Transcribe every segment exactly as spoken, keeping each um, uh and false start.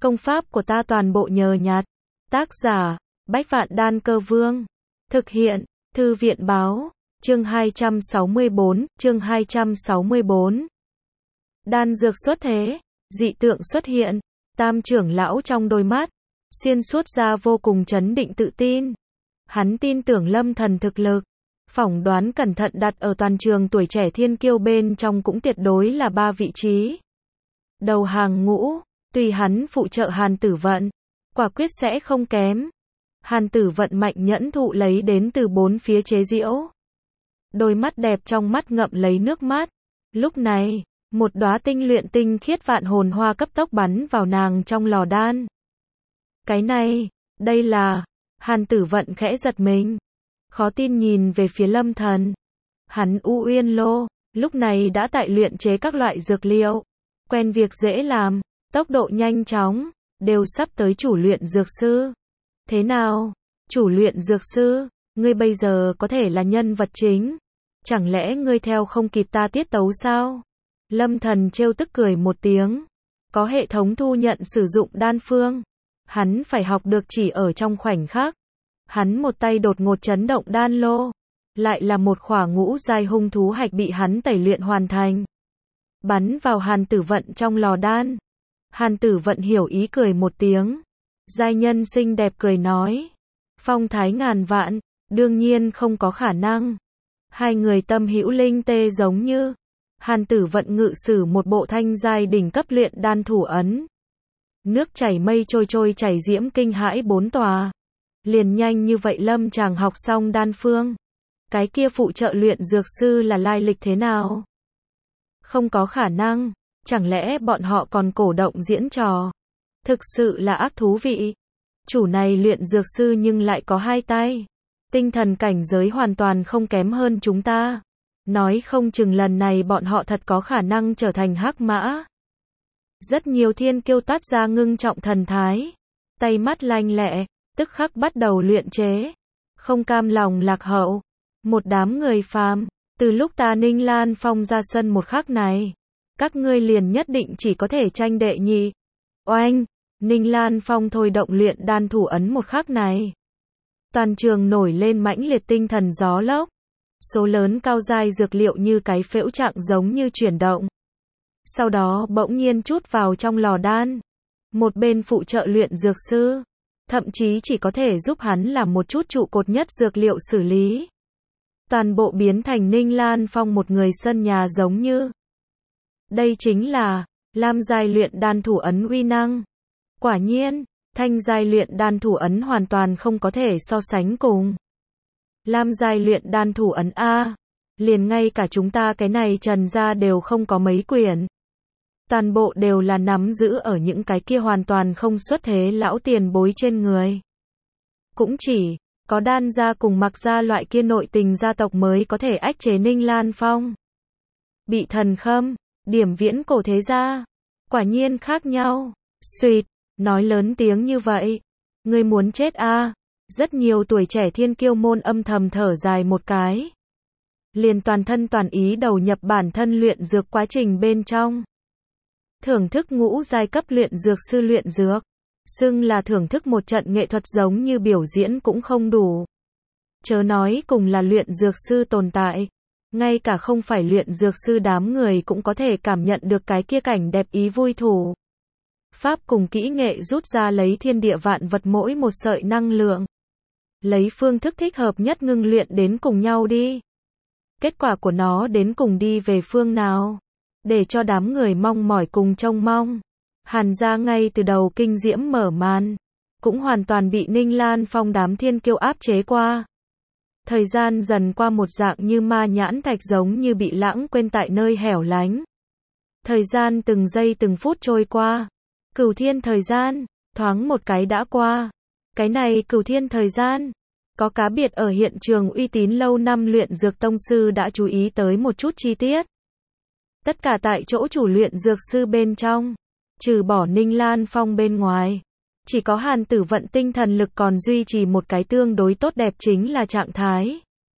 Công pháp của ta toàn bộ nhờ nhặt. Tác giả, Bách Vạn Đan Cơ Vương. Thực hiện, Thư viện báo, chương hai trăm sáu mươi bốn, chương hai trăm sáu mươi bốn. Đan dược xuất thế, dị tượng xuất hiện, Tam trưởng lão trong đôi mắt, xuyên suốt ra vô cùng chấn định tự tin. Hắn tin tưởng Lâm Thần thực lực, phỏng đoán cẩn thận đặt ở toàn trường tuổi trẻ thiên kiêu bên trong cũng tuyệt đối là ba vị trí. Đầu hàng ngũ, tùy hắn phụ trợ Hàn Tử Vận, quả quyết sẽ không kém. Hàn Tử Vận mạnh nhẫn thụ lấy đến từ bốn phía chế giễu. Đôi mắt đẹp trong mắt ngậm lấy nước mắt. Lúc này, một đóa tinh luyện tinh khiết vạn hồn hoa cấp tốc bắn vào nàng trong lò đan. Cái này, đây là, Hàn Tử Vận khẽ giật mình. Khó tin nhìn về phía Lâm Thần. Hắn U Uyên Lô, lúc này đã tại luyện chế các loại dược liệu. Quen việc dễ làm, tốc độ nhanh chóng, đều sắp tới chủ luyện dược sư. Thế nào? Chủ luyện dược sư, ngươi bây giờ có thể là nhân vật chính. Chẳng lẽ ngươi theo không kịp ta tiết tấu sao? Lâm Thần trêu tức cười một tiếng. Có hệ thống thu nhận sử dụng đan phương. Hắn phải học được chỉ ở trong khoảnh khắc. Hắn một tay đột ngột chấn động đan lô. Lại là một khỏa ngũ giai hung thú hạch bị hắn tẩy luyện hoàn thành. Bắn vào Hàn Tử Vận trong lò đan. Hàn Tử Vận hiểu ý cười một tiếng. Giai nhân xinh đẹp cười nói. Phong thái ngàn vạn, đương nhiên không có khả năng. Hai người tâm hữu linh tê giống như. Hàn Tử Vận ngự sử một bộ thanh giai đỉnh cấp luyện đan thủ ấn. Nước chảy mây trôi trôi chảy diễm kinh hãi bốn tòa. Liền nhanh như vậy Lâm chàng học xong đan phương. Cái kia phụ trợ luyện dược sư là lai lịch thế nào? Không có khả năng, chẳng lẽ bọn họ còn cổ động diễn trò? Thực sự là ác thú vị. Chủ này luyện dược sư nhưng lại có hai tay. Tinh thần cảnh giới hoàn toàn không kém hơn chúng ta. Nói không chừng lần này bọn họ thật có khả năng trở thành hắc mã. Rất nhiều thiên kiêu toát ra ngưng trọng thần thái. Tay mắt lanh lẹ, tức khắc bắt đầu luyện chế. Không cam lòng lạc hậu. Một đám người phàm. Từ lúc ta Ninh Lan Phong ra sân một khắc này, các ngươi liền nhất định chỉ có thể tranh đệ nhị. Oanh, Ninh Lan Phong thôi động luyện đan thủ ấn một khắc này. Toàn trường nổi lên mãnh liệt tinh thần gió lốc. Số lớn cao giai dược liệu như cái phễu trạng giống như chuyển động. Sau đó bỗng nhiên chút vào trong lò đan. Một bên phụ trợ luyện dược sư, thậm chí chỉ có thể giúp hắn làm một chút trụ cột nhất dược liệu xử lý. Toàn bộ biến thành Ninh Lan Phong một người sân nhà giống như. Đây chính là Lam giai luyện đan thủ ấn uy năng. Quả nhiên, thanh giai luyện đan thủ ấn hoàn toàn không có thể so sánh cùng. Lam giai luyện đan thủ ấn A, liền ngay cả chúng ta cái này trần ra đều không có mấy quyển. Toàn bộ đều là nắm giữ ở những cái kia hoàn toàn không xuất thế lão tiền bối trên người. Cũng chỉ có Đan gia cùng Mặc gia loại kia nội tình gia tộc mới có thể ách chế Ninh Lan Phong. Bị thần khâm, điểm viễn cổ thế gia, quả nhiên khác nhau. Xuyệt, nói lớn tiếng như vậy, ngươi muốn chết a? À? Rất nhiều tuổi trẻ thiên kiêu môn âm thầm thở dài một cái. Liền toàn thân toàn ý đầu nhập bản thân luyện dược quá trình bên trong. Thưởng thức ngũ giai cấp luyện dược sư luyện dược. Xưng là thưởng thức một trận nghệ thuật giống như biểu diễn cũng không đủ. Chớ nói cùng là luyện dược sư tồn tại. Ngay cả không phải luyện dược sư đám người cũng có thể cảm nhận được cái kia cảnh đẹp ý vui thủ. Pháp cùng kỹ nghệ rút ra lấy thiên địa vạn vật mỗi một sợi năng lượng. Lấy phương thức thích hợp nhất ngưng luyện đến cùng nhau đi. Kết quả của nó đến cùng đi về phương nào? Để cho đám người mong mỏi cùng trông mong. Hàn gia ngay từ đầu kinh diễm mở màn, cũng hoàn toàn bị Ninh Lan Phong đám thiên kiêu áp chế qua. Thời gian dần qua một dạng như ma nhãn thạch giống như bị lãng quên tại nơi hẻo lánh. Thời gian từng giây từng phút trôi qua. Cửu thiên thời gian, thoáng một cái đã qua. Cái này cửu thiên thời gian, có cá biệt ở hiện trường uy tín lâu năm luyện dược tông sư đã chú ý tới một chút chi tiết. Tất cả tại chỗ chủ luyện dược sư bên trong. Trừ bỏ Ninh Lan Phong bên ngoài, chỉ có Hàn Tử Vận tinh thần lực còn duy trì một cái tương đối tốt đẹp chính là trạng thái.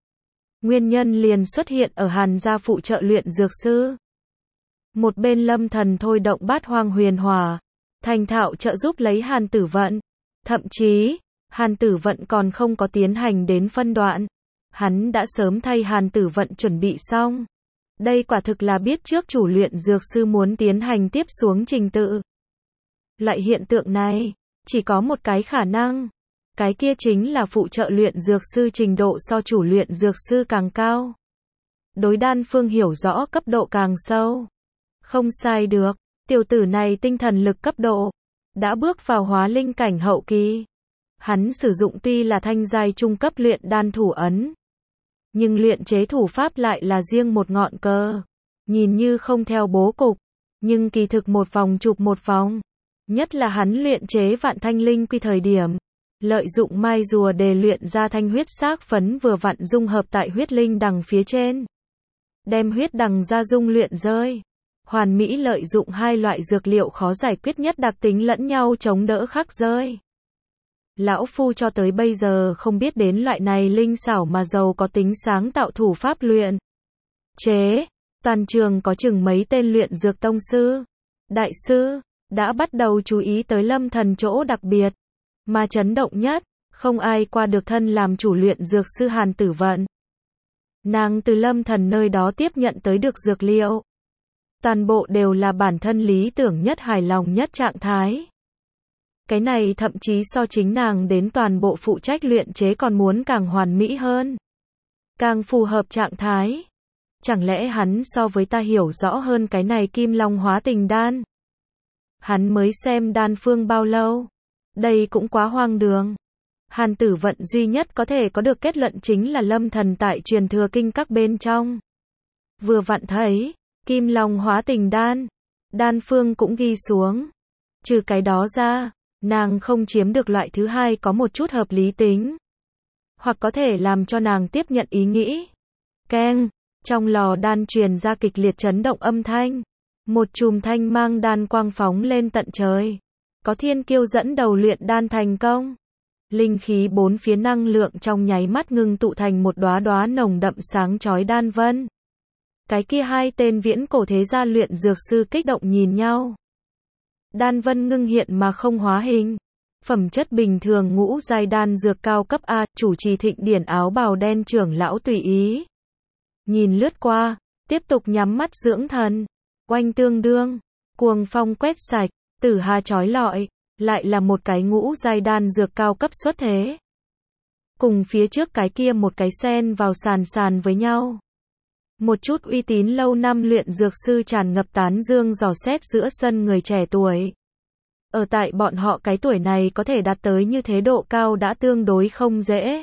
Nguyên nhân liền xuất hiện ở Hàn gia phụ trợ luyện dược sư. Một bên Lâm Thần thôi động bát hoang huyền hỏa, thành thạo trợ giúp lấy Hàn Tử Vận. Thậm chí, Hàn Tử Vận còn không có tiến hành đến phân đoạn. Hắn đã sớm thay Hàn Tử Vận chuẩn bị xong. Đây quả thực là biết trước chủ luyện dược sư muốn tiến hành tiếp xuống trình tự. Loại hiện tượng này, chỉ có một cái khả năng. Cái kia chính là phụ trợ luyện dược sư trình độ so chủ luyện dược sư càng cao. Đối đan phương hiểu rõ cấp độ càng sâu. Không sai được, tiểu tử này tinh thần lực cấp độ, đã bước vào hóa linh cảnh hậu kỳ. Hắn sử dụng tuy là thanh giai trung cấp luyện đan thủ ấn. Nhưng luyện chế thủ pháp lại là riêng một ngọn cờ. Nhìn như không theo bố cục, nhưng kỳ thực một vòng chụp một vòng. Nhất là hắn luyện chế vạn thanh linh quy thời điểm. Lợi dụng mai rùa để luyện ra thanh huyết xác phấn vừa vặn dung hợp tại huyết linh đằng phía trên. Đem huyết đằng ra dung luyện rơi. Hoàn mỹ lợi dụng hai loại dược liệu khó giải quyết nhất đặc tính lẫn nhau chống đỡ khắc rơi. Lão Phu cho tới bây giờ không biết đến loại này linh xảo mà giàu có tính sáng tạo thủ pháp luyện chế. Toàn trường có chừng mấy tên luyện dược tông sư, đại sư, đã bắt đầu chú ý tới Lâm Thần chỗ đặc biệt. Mà chấn động nhất, không ai qua được thân làm chủ luyện dược sư Hàn Tử Vận. Nàng từ Lâm Thần nơi đó tiếp nhận tới được dược liệu. Toàn bộ đều là bản thân lý tưởng nhất hài lòng nhất trạng thái. Cái này thậm chí so chính nàng đến toàn bộ phụ trách luyện chế còn muốn càng hoàn mỹ hơn. Càng phù hợp trạng thái. Chẳng lẽ hắn so với ta hiểu rõ hơn cái này kim long hóa tình đan? Hắn mới xem đan phương bao lâu? Đây cũng quá hoang đường. Hàn Tử Vận duy nhất có thể có được kết luận chính là Lâm Thần tại truyền thừa kinh các bên trong. Vừa vặn thấy, kim long hóa tình đan. Đan phương cũng ghi xuống. Trừ cái đó ra, nàng không chiếm được loại thứ hai có một chút hợp lý tính. Hoặc có thể làm cho nàng tiếp nhận ý nghĩ. Keng, trong lò đan truyền ra kịch liệt chấn động âm thanh. Một chùm thanh mang đan quang phóng lên tận trời. Có thiên kiêu dẫn đầu luyện đan thành công. Linh khí bốn phía năng lượng trong nháy mắt ngưng tụ thành một đóa đóa nồng đậm sáng chói đan vân. Cái kia hai tên viễn cổ thế gia luyện dược sư kích động nhìn nhau. Đan vân ngưng hiện mà không hóa hình. Phẩm chất bình thường ngũ giai đan dược cao cấp A, chủ trì thịnh điển áo bào đen trưởng lão tùy ý. Nhìn lướt qua, tiếp tục nhắm mắt dưỡng thần. Oanh tương đương, cuồng phong quét sạch, tử hà chói lọi, lại là một cái ngũ giai đan dược cao cấp xuất thế. Cùng phía trước cái kia một cái sen vào sàn sàn với nhau. Một chút uy tín lâu năm luyện dược sư tràn ngập tán dương dò xét giữa sân người trẻ tuổi. Ở tại bọn họ cái tuổi này có thể đạt tới như thế độ cao đã tương đối không dễ.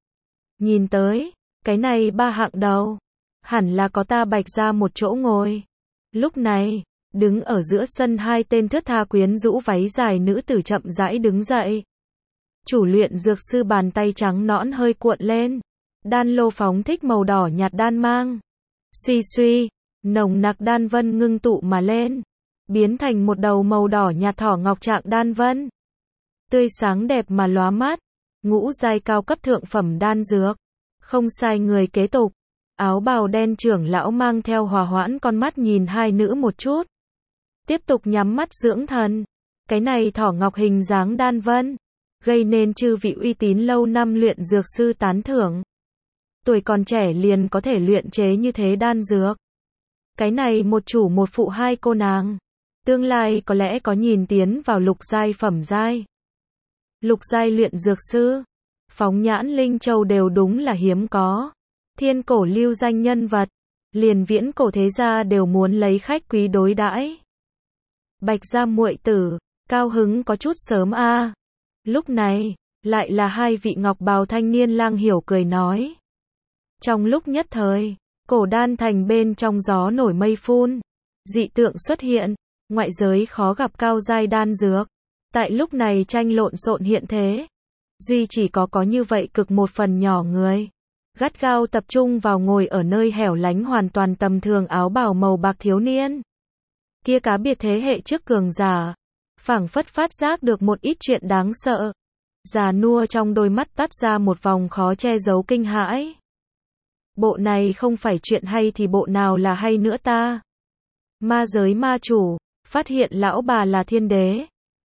Nhìn tới, cái này ba hạng đầu, hẳn là có ta Bạch ra một chỗ ngồi. Lúc này, đứng ở giữa sân hai tên thướt tha quyến rũ váy dài nữ tử chậm rãi đứng dậy. Chủ luyện dược sư bàn tay trắng nõn hơi cuộn lên. Đan lô phóng thích màu đỏ nhạt đan mang. Suy suy, nồng nặc đan vân ngưng tụ mà lên. Biến thành một đầu màu đỏ nhạt thỏ ngọc trạng đan vân. Tươi sáng đẹp mà lóa mắt. Ngũ giai cao cấp thượng phẩm đan dược. Không sai người kế tục. Áo bào đen trưởng lão mang theo hòa hoãn con mắt nhìn hai nữ một chút. Tiếp tục nhắm mắt dưỡng thần. Cái này thỏ ngọc hình dáng đan vân. Gây nên chư vị uy tín lâu năm luyện dược sư tán thưởng. Tuổi còn trẻ liền có thể luyện chế như thế đan dược. Cái này một chủ một phụ hai cô nàng. Tương lai có lẽ có nhìn tiến vào lục giai phẩm giai. Lục giai luyện dược sư. Phóng nhãn linh châu đều đúng là hiếm có. Thiên cổ lưu danh nhân vật. Liền viễn cổ thế gia đều muốn lấy khách quý đối đãi. Bạch gia muội tử, cao hứng có chút sớm a. À. Lúc này, lại là hai vị ngọc bào thanh niên lang hiểu cười nói. Trong lúc nhất thời, cổ đan thành bên trong gió nổi mây phun. Dị tượng xuất hiện, ngoại giới khó gặp cao giai đan dược. Tại lúc này tranh lộn xộn hiện thế. Duy chỉ có có như vậy cực một phần nhỏ người. Gắt gao tập trung vào ngồi ở nơi hẻo lánh hoàn toàn tầm thường áo bào màu bạc thiếu niên. Kia cá biệt thế hệ trước cường giả. Phảng phất phát giác được một ít chuyện đáng sợ. Già nua trong đôi mắt tắt ra một vòng khó che giấu kinh hãi. Bộ này không phải chuyện hay thì bộ nào là hay nữa ta. Ma giới ma chủ, phát hiện lão bà là thiên đế.